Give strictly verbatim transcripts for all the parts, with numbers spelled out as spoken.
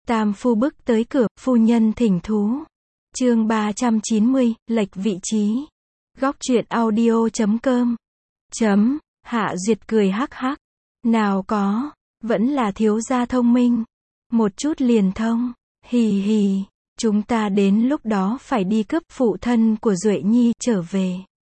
Tam phu bước tới cửa, phu nhân thỉnh thú. Chương ba trăm chín mươi, lệch vị trí. Góc truyện audio chấm com. Chấm, Hạ Duyệt cười hắc hắc. Nào có, vẫn là thiếu gia thông minh. Một chút liền thông, hì hì, chúng ta đến lúc đó phải đi cướp phụ thân của Duệ Nhi trở về.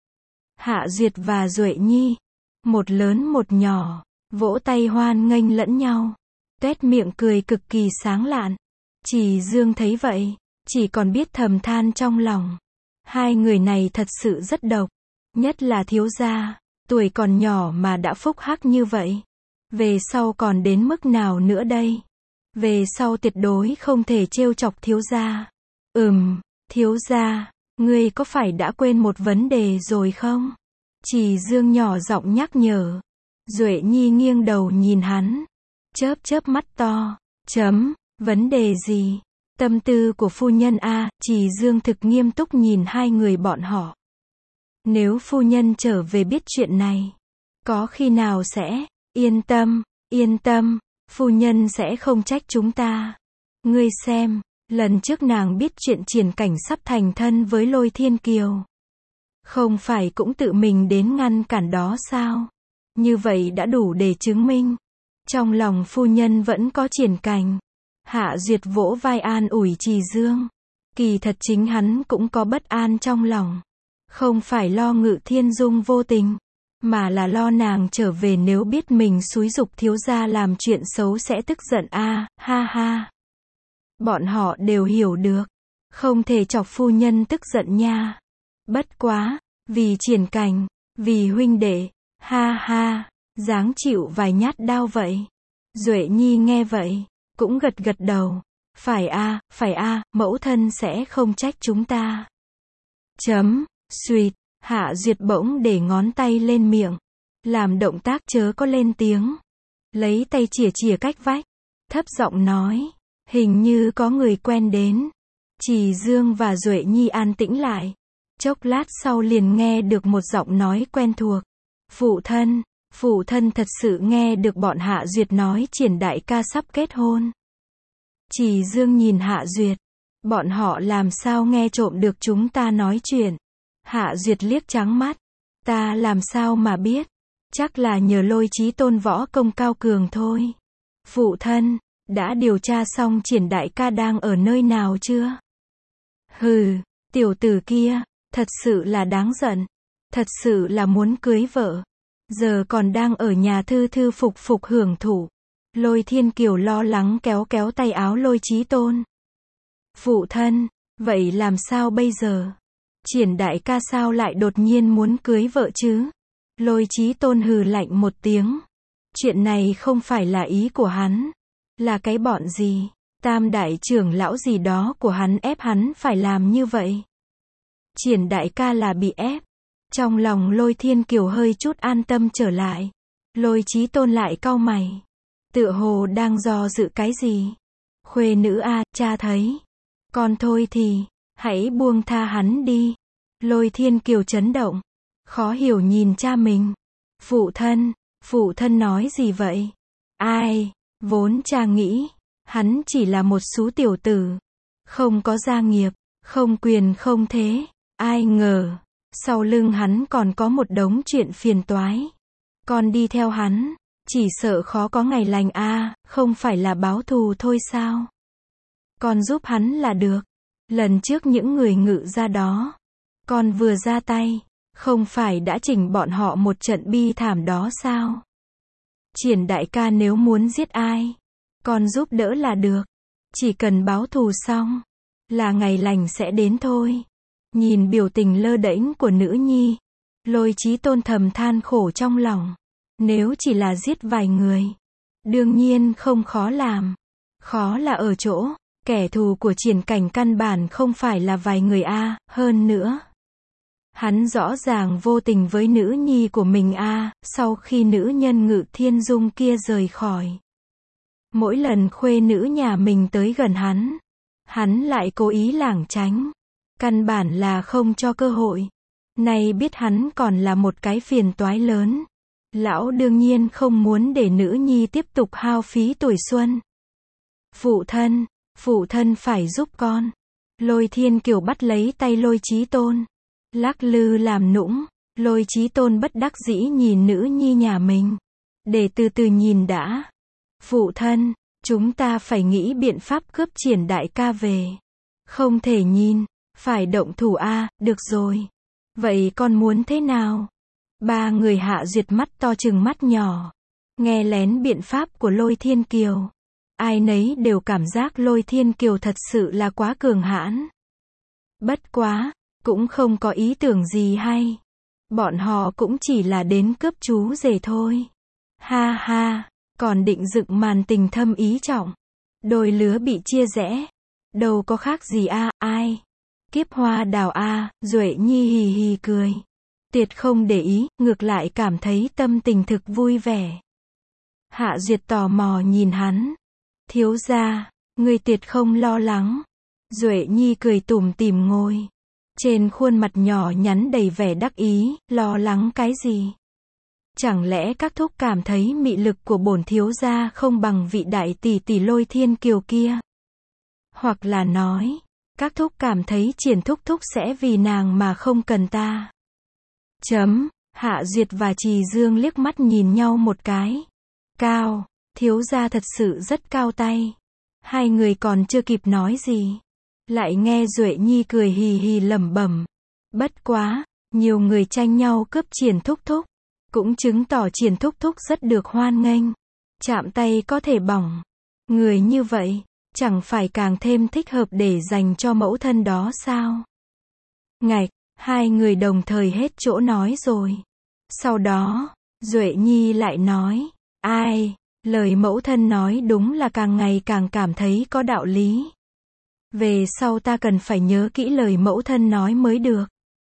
Hạ Duyệt và Duệ Nhi, một lớn một nhỏ, vỗ tay hoan nghênh lẫn nhau. Tuét miệng cười cực kỳ sáng lạn. Chỉ Dương thấy vậy, chỉ còn biết thầm than trong lòng. Hai người này thật sự rất độc. Nhất là thiếu gia, tuổi còn nhỏ mà đã phúc hắc như vậy. Về sau còn đến mức nào nữa đây? Về sau tuyệt đối không thể trêu chọc thiếu gia. Ừm, thiếu gia, ngươi có phải đã quên một vấn đề rồi không? Chỉ Dương nhỏ giọng nhắc nhở. Duệ Nhi nghiêng đầu nhìn hắn, chớp chớp mắt to. Chấm, vấn đề gì? Tâm tư của phu nhân a, Chỉ Dương thực nghiêm túc nhìn hai người bọn họ. Nếu phu nhân trở về biết chuyện này, có khi nào sẽ, yên tâm, yên tâm, phu nhân sẽ không trách chúng ta. Ngươi xem, lần trước nàng biết chuyện Triển Cảnh sắp thành thân với Lôi Thiên Kiều, không phải cũng tự mình đến ngăn cản đó sao? Như vậy đã đủ để chứng minh, trong lòng phu nhân vẫn có Triển Cảnh. Hạ Duyệt vỗ vai an ủi Trì Dương. Kỳ thật chính hắn cũng có bất an trong lòng. Không phải lo Ngự Thiên Dung vô tình, mà là lo nàng trở về nếu biết mình xúi giục thiếu gia làm chuyện xấu sẽ tức giận a, ha ha. Bọn họ đều hiểu được, không thể chọc phu nhân tức giận nha. Bất quá, vì Triển Cảnh, vì huynh đệ, ha ha, dáng chịu vài nhát đau vậy. Duệ Nhi nghe vậy, cũng gật gật đầu. Phải a, phải a, mẫu thân sẽ không trách chúng ta. Chấm, suýt, Hạ Duyệt bỗng để ngón tay lên miệng, làm động tác chớ có lên tiếng. Lấy tay chìa chìa cách vách, thấp giọng nói, hình như có người quen đến. Trì Dương và Duệ Nhi an tĩnh lại. Chốc lát sau liền nghe được một giọng nói quen thuộc. Phụ thân, phụ thân thật sự nghe được bọn Hạ Duyệt nói Triển đại ca sắp kết hôn. Trì Dương nhìn Hạ Duyệt, bọn họ làm sao nghe trộm được chúng ta nói chuyện? Hạ Duyệt liếc trắng mắt, ta làm sao mà biết? Chắc là nhờ Lôi Chí Tôn võ công cao cường thôi. Phụ thân, đã điều tra xong Triển đại ca đang ở nơi nào chưa? Hừ, tiểu tử kia, thật sự là đáng giận, thật sự là muốn cưới vợ, giờ còn đang ở nhà thư thư phục phục hưởng thụ. Lôi Thiên Kiều lo lắng kéo kéo tay áo Lôi Chí Tôn. Phụ thân, vậy làm sao bây giờ? Triển đại ca sao lại đột nhiên muốn cưới vợ chứ? Lôi Chí Tôn hừ lạnh một tiếng. Chuyện này không phải là ý của hắn. Là cái bọn gì? Tam đại trưởng lão gì đó của hắn ép hắn phải làm như vậy. Triển đại ca là bị ép. Trong lòng Lôi Thiên Kiều hơi chút an tâm trở lại. Lôi Chí Tôn lại cau mày, tựa hồ đang do dự cái gì. Khuê nữ a, cha thấy. Con thôi thì, hãy buông tha hắn đi. Lôi Thiên Kiều chấn động, khó hiểu nhìn cha mình. Phụ thân, phụ thân nói gì vậy? Ai, vốn cha nghĩ, hắn chỉ là một xú tiểu tử, không có gia nghiệp, không quyền không thế. Ai ngờ, sau lưng hắn còn có một đống chuyện phiền toái. Con đi theo hắn, chỉ sợ khó có ngày lành a, không phải là báo thù thôi sao? Con giúp hắn là được. Lần trước những người Ngự ra đó, con vừa ra tay, không phải đã chỉnh bọn họ một trận bi thảm đó sao? Triển đại ca nếu muốn giết ai, con giúp đỡ là được. Chỉ cần báo thù xong, là ngày lành sẽ đến thôi. Nhìn biểu tình lơ đễnh của nữ nhi, Lôi Chí Tôn thầm than khổ trong lòng. Nếu chỉ là giết vài người, đương nhiên không khó làm. Khó là ở chỗ, kẻ thù của Triển Cảnh căn bản không phải là vài người a, hơn nữa. Hắn rõ ràng vô tình với nữ nhi của mình a, sau khi nữ nhân Ngự Thiên Dung kia rời khỏi. Mỗi lần khuê nữ nhà mình tới gần hắn, hắn lại cố ý lảng tránh. Căn bản là không cho cơ hội. Nay biết hắn còn là một cái phiền toái lớn. Lão đương nhiên không muốn để nữ nhi tiếp tục hao phí tuổi xuân. Phụ thân, Phụ thân phải giúp con. Lôi Thiên Kiều bắt lấy tay Lôi Chí Tôn. Lắc lư làm nũng. Lôi Chí Tôn bất đắc dĩ nhìn nữ nhi nhà mình. Để từ từ nhìn đã. Phụ thân, chúng ta phải nghĩ biện pháp cướp Triển đại ca về. Không thể nhìn, phải động thủ a, à, được rồi. Vậy con muốn thế nào? Ba người Hạ Duyệt mắt to chừng mắt nhỏ. Nghe lén biện pháp của Lôi Thiên Kiều. Ai nấy đều cảm giác Lôi Thiên Kiều thật sự là quá cường hãn. Bất quá, cũng không có ý tưởng gì hay. Bọn họ cũng chỉ là đến cướp chú rể thôi. Ha ha, còn định dựng màn tình thâm ý trọng. Đôi lứa bị chia rẽ. Đâu có khác gì a, à, ai? Kiếp hoa đào a, à, Duệ Nhi hì hì cười. Tuyệt không để ý, ngược lại cảm thấy tâm tình thực vui vẻ. Hạ Duyệt tò mò nhìn hắn. Thiếu gia, người tuyệt không lo lắng. Duệ Nhi cười tủm tỉm ngồi. Trên khuôn mặt nhỏ nhắn đầy vẻ đắc ý, lo lắng cái gì? Chẳng lẽ các thúc cảm thấy mị lực của bổn thiếu gia không bằng vị đại tỷ tỷ Lôi Thiên Kiều kia? Hoặc là nói, các thúc cảm thấy Triển thúc thúc sẽ vì nàng mà không cần ta? Chấm, Hạ Duyệt và Trì Dương liếc mắt nhìn nhau một cái. Cao, thiếu gia thật sự rất cao tay. Hai người còn chưa kịp nói gì. Lại nghe Duệ Nhi cười hì hì lẩm bẩm. Bất quá, nhiều người tranh nhau cướp Triển thúc thúc. Cũng chứng tỏ Triển thúc thúc rất được hoan nghênh. Chạm tay có thể bỏng. Người như vậy, chẳng phải càng thêm thích hợp để dành cho mẫu thân đó sao? Ngạch, hai người đồng thời hết chỗ nói rồi. Sau đó, Duệ Nhi lại nói. Ai, lời mẫu thân nói đúng là càng ngày càng cảm thấy có đạo lý. Về sau ta cần phải nhớ kỹ lời mẫu thân nói mới được.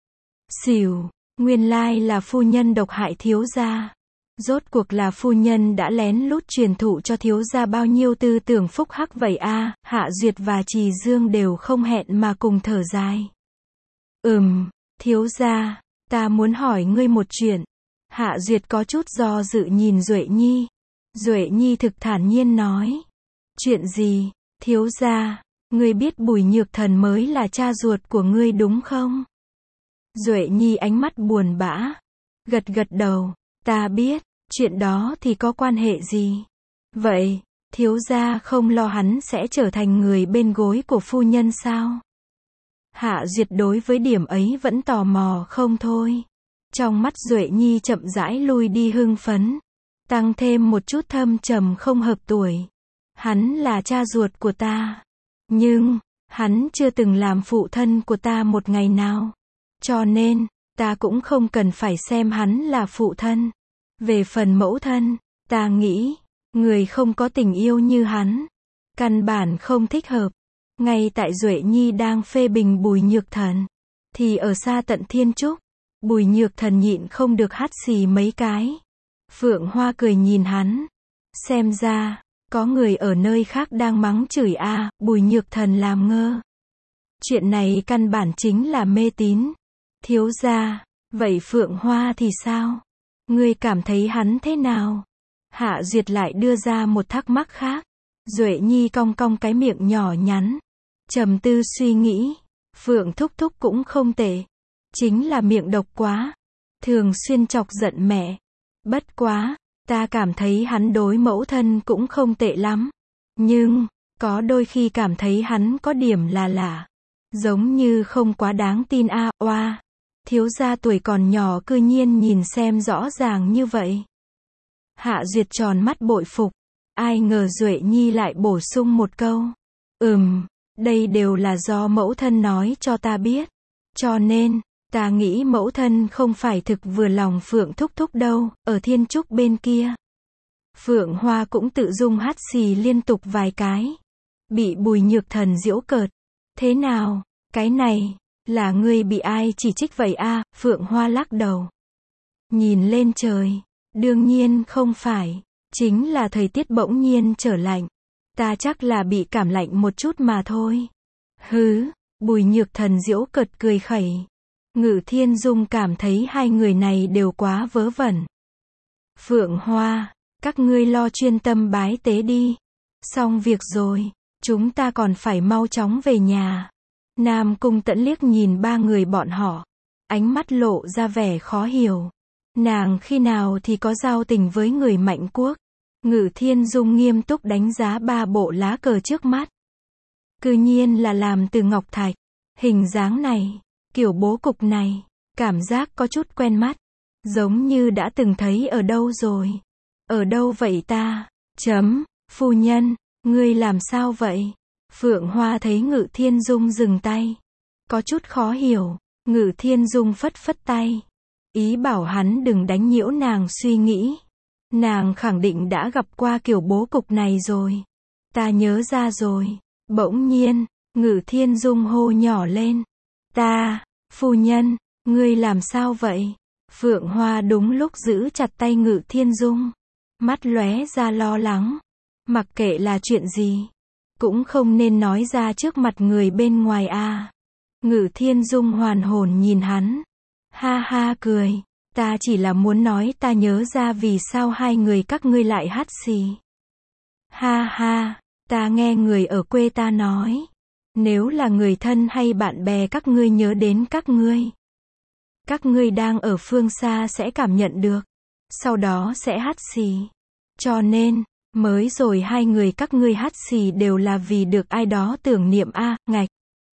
Xỉu, nguyên lai là phu nhân độc hại thiếu gia. Rốt cuộc là phu nhân đã lén lút truyền thụ cho thiếu gia bao nhiêu tư tưởng phúc hắc vậy a, à, Hạ Duyệt và Trì Dương đều không hẹn mà cùng thở dài. Ừm, thiếu gia, ta muốn hỏi ngươi một chuyện. Hạ Duyệt có chút do dự nhìn Duệ Nhi. Duệ Nhi thực thản nhiên nói. Chuyện gì, thiếu gia, ngươi biết Bùi Nhược Thần mới là cha ruột của ngươi đúng không? Duệ Nhi ánh mắt buồn bã. Gật gật đầu, ta biết, chuyện đó thì có quan hệ gì? Vậy, thiếu gia không lo hắn sẽ trở thành người bên gối của phu nhân sao? Hạ Duyệt đối với điểm ấy vẫn tò mò không thôi. Trong mắt Duệ Nhi chậm rãi lui đi hưng phấn. Tăng thêm một chút thâm trầm không hợp tuổi. Hắn là cha ruột của ta. Nhưng, hắn chưa từng làm phụ thân của ta một ngày nào. Cho nên, ta cũng không cần phải xem hắn là phụ thân. Về phần mẫu thân, ta nghĩ, người không có tình yêu như hắn. Căn bản không thích hợp. Ngay tại Duệ Nhi đang phê bình Bùi Nhược Thần. Thì ở xa tận Thiên Trúc. Bùi Nhược Thần nhịn không được hắt xì mấy cái. Phượng Hoa cười nhìn hắn. Xem ra, có người ở nơi khác đang mắng chửi a, à, Bùi Nhược Thần làm ngơ. Chuyện này căn bản chính là mê tín. Thiếu gia, vậy Phượng Hoa thì sao? Ngươi cảm thấy hắn thế nào? Hạ Duyệt lại đưa ra một thắc mắc khác. Duệ Nhi cong cong cái miệng nhỏ nhắn. Trầm tư suy nghĩ. Phượng thúc thúc cũng không tệ. Chính là miệng độc quá. Thường xuyên chọc giận mẹ. Bất quá, ta cảm thấy hắn đối mẫu thân cũng không tệ lắm. Nhưng, có đôi khi cảm thấy hắn có điểm là lạ. Giống như không quá đáng tin a, à, oa. Thiếu gia tuổi còn nhỏ cư nhiên nhìn xem rõ ràng như vậy. Hạ Duyệt tròn mắt bội phục. Ai ngờ Duệ Nhi lại bổ sung một câu. Ừm, đây đều là do mẫu thân nói cho ta biết. Cho nên, ta nghĩ mẫu thân không phải thực vừa lòng Phượng thúc thúc đâu, ở Thiên Trúc bên kia. Phượng Hoa cũng tự dung hắt xì liên tục vài cái. Bị Bùi Nhược Thần giễu cợt. Thế nào, cái này, là ngươi bị ai chỉ trích vậy a, à? Phượng Hoa lắc đầu. Nhìn lên trời, đương nhiên không phải, chính là thời tiết bỗng nhiên trở lạnh. Ta chắc là bị cảm lạnh một chút mà thôi. Hứ, Bùi Nhược Thần giễu cợt cười khẩy. Ngự Thiên Dung cảm thấy hai người này đều quá vớ vẩn. Phượng Hoa, các ngươi lo chuyên tâm bái tế đi. Xong việc rồi, Chúng ta còn phải mau chóng về nhà. Nam Cung Tẫn liếc nhìn ba người bọn họ. Ánh mắt lộ ra vẻ khó hiểu. Nàng khi nào thì có giao tình với người Mạnh Quốc. Ngự Thiên Dung nghiêm túc đánh giá ba bộ lá cờ trước mắt. Cư nhiên là làm từ ngọc thạch. Hình dáng này, kiểu bố cục này, cảm giác có chút quen mắt. Giống như đã từng thấy ở đâu rồi. Ở đâu vậy ta? Chấm, phu nhân, ngươi làm sao vậy? Phượng Hoa thấy Ngự Thiên Dung dừng tay. Có chút khó hiểu. Ngự Thiên Dung phất phất tay. Ý bảo hắn đừng đánh nhiễu nàng suy nghĩ. Nàng khẳng định đã gặp qua kiểu bố cục này rồi. Ta nhớ ra rồi. Bỗng nhiên, Ngự Thiên Dung hô nhỏ lên. Ta, phu nhân, ngươi làm sao vậy? Phượng Hoa đúng lúc giữ chặt tay Ngự Thiên Dung. Mắt lóe ra lo lắng. Mặc kệ là chuyện gì, cũng không nên nói ra trước mặt người bên ngoài a. Ngự Thiên Dung hoàn hồn nhìn hắn. Ha ha cười. Ta chỉ là muốn nói ta nhớ ra vì sao hai người các ngươi lại hắt xì. Ha ha, ta nghe người ở quê ta nói. Nếu là người thân hay bạn bè các ngươi nhớ đến các ngươi. Các ngươi đang ở phương xa sẽ cảm nhận được. Sau đó sẽ hắt xì. Cho nên, mới rồi hai người các ngươi hắt xì đều là vì được ai đó tưởng niệm a, ngạch.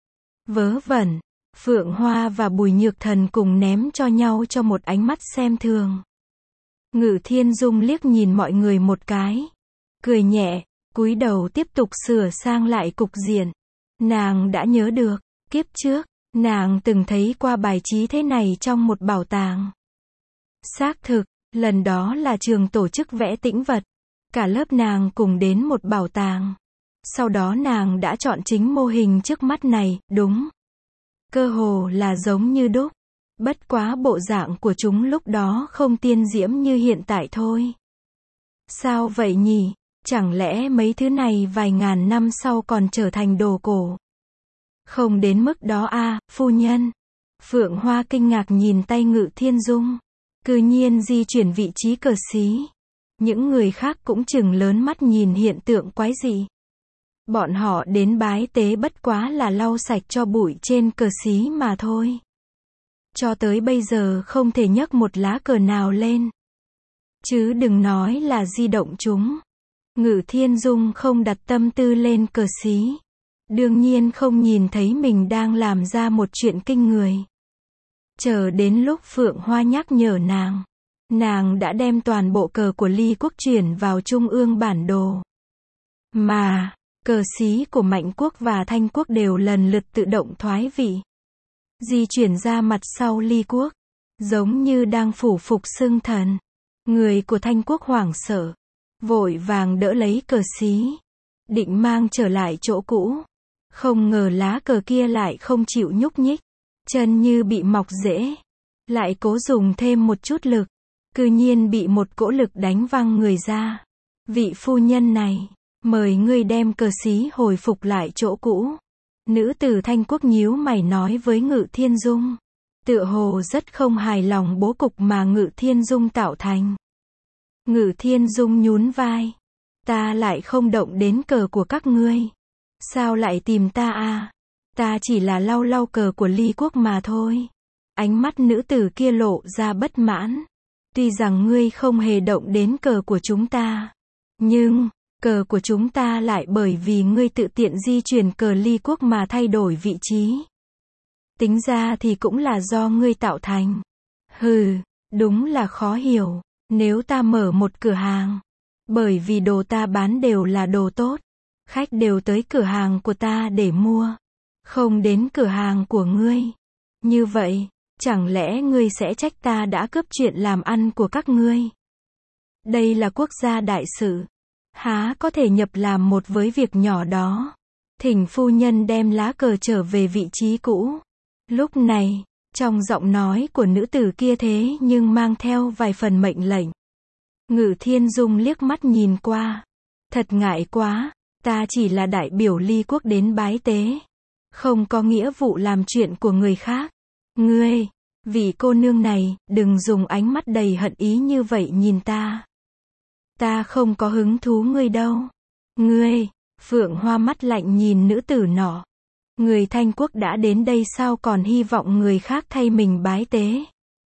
Vớ vẩn. Phượng Hoa và Bùi Nhược Thần cùng ném cho nhau cho một ánh mắt xem thường. Ngự Thiên Dung liếc nhìn mọi người một cái. Cười nhẹ, cúi đầu tiếp tục sửa sang lại cục diện. Nàng đã nhớ được, kiếp trước, nàng từng thấy qua bài trí thế này trong một bảo tàng. Xác thực, lần đó là trường tổ chức vẽ tĩnh vật. Cả lớp nàng cùng đến một bảo tàng. Sau đó nàng đã chọn chính mô hình trước mắt này, đúng. Cơ hồ là giống như đúc. Bất quá bộ dạng của chúng lúc đó không tiên diễm như hiện tại thôi. Sao vậy nhỉ? Chẳng lẽ mấy thứ này vài ngàn năm sau còn trở thành đồ cổ? Không đến mức đó a, phu nhân. Phượng Hoa kinh ngạc nhìn tay Ngự Thiên Dung. Cư nhiên di chuyển vị trí cờ xí. Những người khác cũng chừng lớn mắt nhìn hiện tượng quái dị. Bọn họ đến bái tế bất quá là lau sạch cho bụi trên cờ xí mà thôi. Cho tới bây giờ không thể nhấc một lá cờ nào lên. Chứ đừng nói là di động chúng. Ngự Thiên Dung không đặt tâm tư lên cờ xí. Đương nhiên không nhìn thấy mình đang làm ra một chuyện kinh người. Chờ đến lúc Phượng Hoa nhắc nhở nàng. Nàng đã đem toàn bộ cờ của Ly Quốc chuyển vào trung ương bản đồ. Mà, cờ xí của Mạnh Quốc và Thanh Quốc đều lần lượt tự động thoái vị. Di chuyển ra mặt sau Ly Quốc. Giống như đang phủ phục xưng thần. Người của Thanh Quốc hoảng sợ. Vội vàng đỡ lấy cờ xí. Định mang trở lại chỗ cũ. Không ngờ lá cờ kia lại không chịu nhúc nhích. Chân như bị mọc rễ. Lại cố dùng thêm một chút lực. Cư nhiên bị một cỗ lực đánh văng người ra. Vị phu nhân này, mời ngươi đem cờ xí hồi phục lại chỗ cũ. Nữ tử Thanh Quốc nhíu mày nói với Ngự Thiên Dung. Tựa hồ rất không hài lòng bố cục mà Ngự Thiên Dung tạo thành. Ngự Thiên Dung nhún vai. Ta lại không động đến cờ của các ngươi. Sao lại tìm ta à? Ta chỉ là lau lau cờ của Ly Quốc mà thôi. Ánh mắt nữ tử kia lộ ra bất mãn. Tuy rằng ngươi không hề động đến cờ của chúng ta. Nhưng, cờ của chúng ta lại bởi vì ngươi tự tiện di chuyển cờ Ly Quốc mà thay đổi vị trí. Tính ra thì cũng là do ngươi tạo thành. Hừ, đúng là khó hiểu. Nếu ta mở một cửa hàng. Bởi vì đồ ta bán đều là đồ tốt. Khách đều tới cửa hàng của ta để mua. Không đến cửa hàng của ngươi. Như vậy, chẳng lẽ ngươi sẽ trách ta đã cướp chuyện làm ăn của các ngươi? Đây là quốc gia đại sự. Há có thể nhập làm một với việc nhỏ đó. Thỉnh phu nhân đem lá cờ trở về vị trí cũ. Lúc này, trong giọng nói của nữ tử kia thế nhưng mang theo vài phần mệnh lệnh. Ngự Thiên Dung liếc mắt nhìn qua. Thật ngại quá, ta chỉ là đại biểu Ly Quốc đến bái tế. Không có nghĩa vụ làm chuyện của người khác. Ngươi, vị cô nương này, đừng dùng ánh mắt đầy hận ý như vậy nhìn ta. Ta không có hứng thú ngươi đâu. Ngươi, Phượng Hoa mắt lạnh nhìn nữ tử nọ. Người Thanh Quốc đã đến đây sao còn hy vọng người khác thay mình bái tế?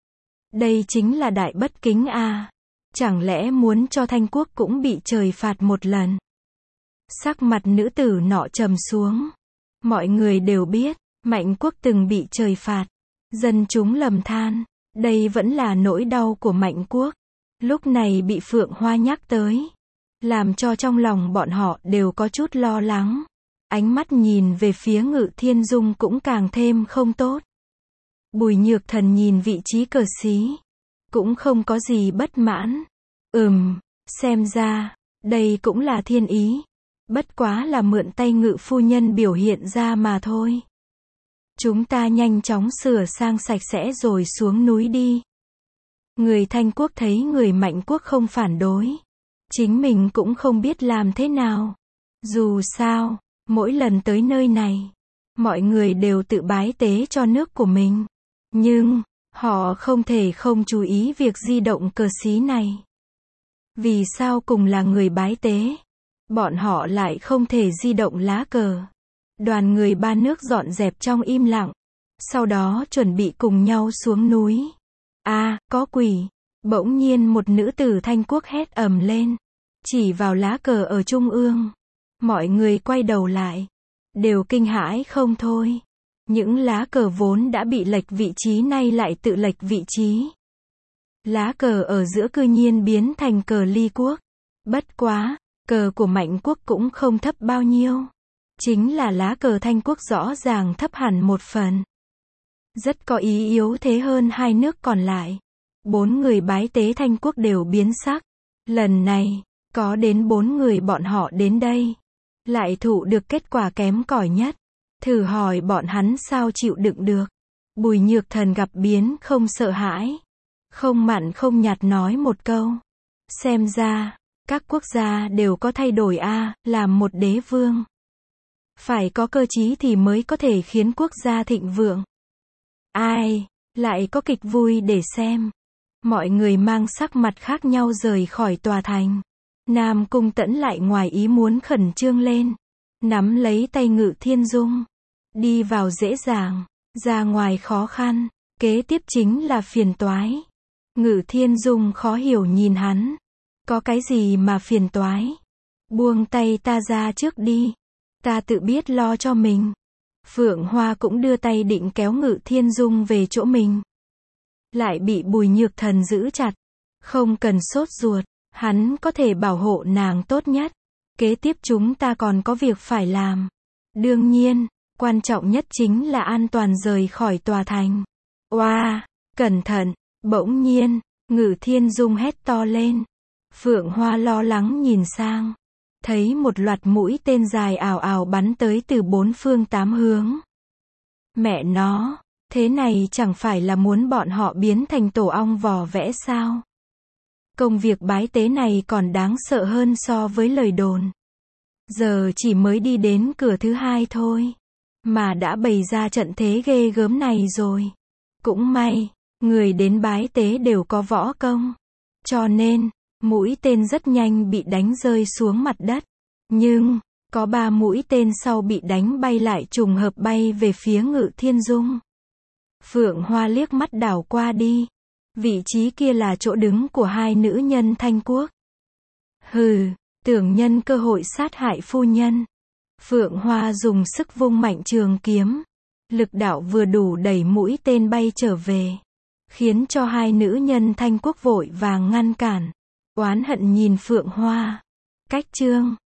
Đây chính là đại bất kính a. Chẳng lẽ muốn cho Thanh Quốc cũng bị trời phạt một lần? Sắc mặt nữ tử nọ trầm xuống. Mọi người đều biết, Mạnh Quốc từng bị trời phạt. Dân chúng lầm than, đây vẫn là nỗi đau của Mạnh Quốc. Lúc này bị Phượng Hoa nhắc tới, làm cho trong lòng bọn họ đều có chút lo lắng. Ánh mắt nhìn về phía Ngự Thiên Dung cũng càng thêm không tốt. Bùi Nhược Thần nhìn vị trí cờ xí, cũng không có gì bất mãn. Ừm, xem ra, đây cũng là thiên ý. Bất quá là mượn tay Ngự phu nhân biểu hiện ra mà thôi. Chúng ta nhanh chóng sửa sang sạch sẽ rồi xuống núi đi. Người Thanh Quốc thấy người Mạnh Quốc không phản đối. Chính mình cũng không biết làm thế nào. Dù sao, mỗi lần tới nơi này, mọi người đều tự bái tế cho nước của mình. Nhưng, họ không thể không chú ý việc di động cờ xí này. Vì sao cùng là người bái tế, bọn họ lại không thể di động lá cờ? Đoàn người ba nước dọn dẹp trong im lặng, sau đó chuẩn bị cùng nhau xuống núi. A, à, có quỷ! Bỗng nhiên một nữ tử Thanh Quốc hét ầm lên, chỉ vào lá cờ ở trung ương. Mọi người quay đầu lại, đều kinh hãi không thôi. Những lá cờ vốn đã bị lệch vị trí nay lại tự lệch vị trí. Lá cờ ở giữa cư nhiên biến thành cờ Ly Quốc. Bất quá, cờ của Mạnh Quốc cũng không thấp bao nhiêu. Chính là lá cờ Thanh Quốc rõ ràng thấp hẳn một phần. Rất có ý yếu thế hơn hai nước còn lại. Bốn người bái tế Thanh Quốc đều biến sắc. Lần này, có đến bốn người bọn họ đến đây, lại thụ được kết quả kém cỏi nhất. Thử hỏi bọn hắn sao chịu đựng được. Bùi Nhược Thần gặp biến không sợ hãi, không mặn không nhạt nói một câu. Xem ra, các quốc gia đều có thay đổi a, à, làm một đế vương. Phải có cơ chí thì mới có thể khiến quốc gia thịnh vượng. Ai, lại có kịch vui để xem. Mọi người mang sắc mặt khác nhau rời khỏi tòa thành. Nam Cung Tẫn lại ngoài ý muốn khẩn trương lên. Nắm lấy tay Ngự Thiên Dung. Đi vào dễ dàng, ra ngoài khó khăn. Kế tiếp chính là phiền toái. Ngự Thiên Dung khó hiểu nhìn hắn. Có cái gì mà phiền toái? Buông tay ta ra trước đi. Ta tự biết lo cho mình. Phượng Hoa cũng đưa tay định kéo Ngự Thiên Dung về chỗ mình. Lại bị Bùi Nhược Thần giữ chặt. Không cần sốt ruột, hắn có thể bảo hộ nàng tốt nhất. Kế tiếp chúng ta còn có việc phải làm. Đương nhiên, quan trọng nhất chính là an toàn rời khỏi tòa thành. Oa, cẩn thận, bỗng nhiên, Ngự Thiên Dung hét to lên. Phượng Hoa lo lắng nhìn sang. Thấy một loạt mũi tên dài ào ào bắn tới từ bốn phương tám hướng. Mẹ nó, thế này chẳng phải là muốn bọn họ biến thành tổ ong vò vẽ sao? Công việc bái tế này còn đáng sợ hơn so với lời đồn. Giờ chỉ mới đi đến cửa thứ hai thôi, mà đã bày ra trận thế ghê gớm này rồi. Cũng may, người đến bái tế đều có võ công. Cho nên, mũi tên rất nhanh bị đánh rơi xuống mặt đất. Nhưng, có ba mũi tên sau bị đánh bay lại trùng hợp bay về phía Ngự Thiên Dung. Phượng Hoa liếc mắt đảo qua đi. Vị trí kia là chỗ đứng của hai nữ nhân Thanh Quốc. Hừ, tưởng nhân cơ hội sát hại phu nhân. Phượng Hoa dùng sức vung mạnh trường kiếm. Lực đạo vừa đủ đẩy mũi tên bay trở về. Khiến cho hai nữ nhân Thanh Quốc vội vàng ngăn cản. Oán hận nhìn Phượng Hoa. Cách chương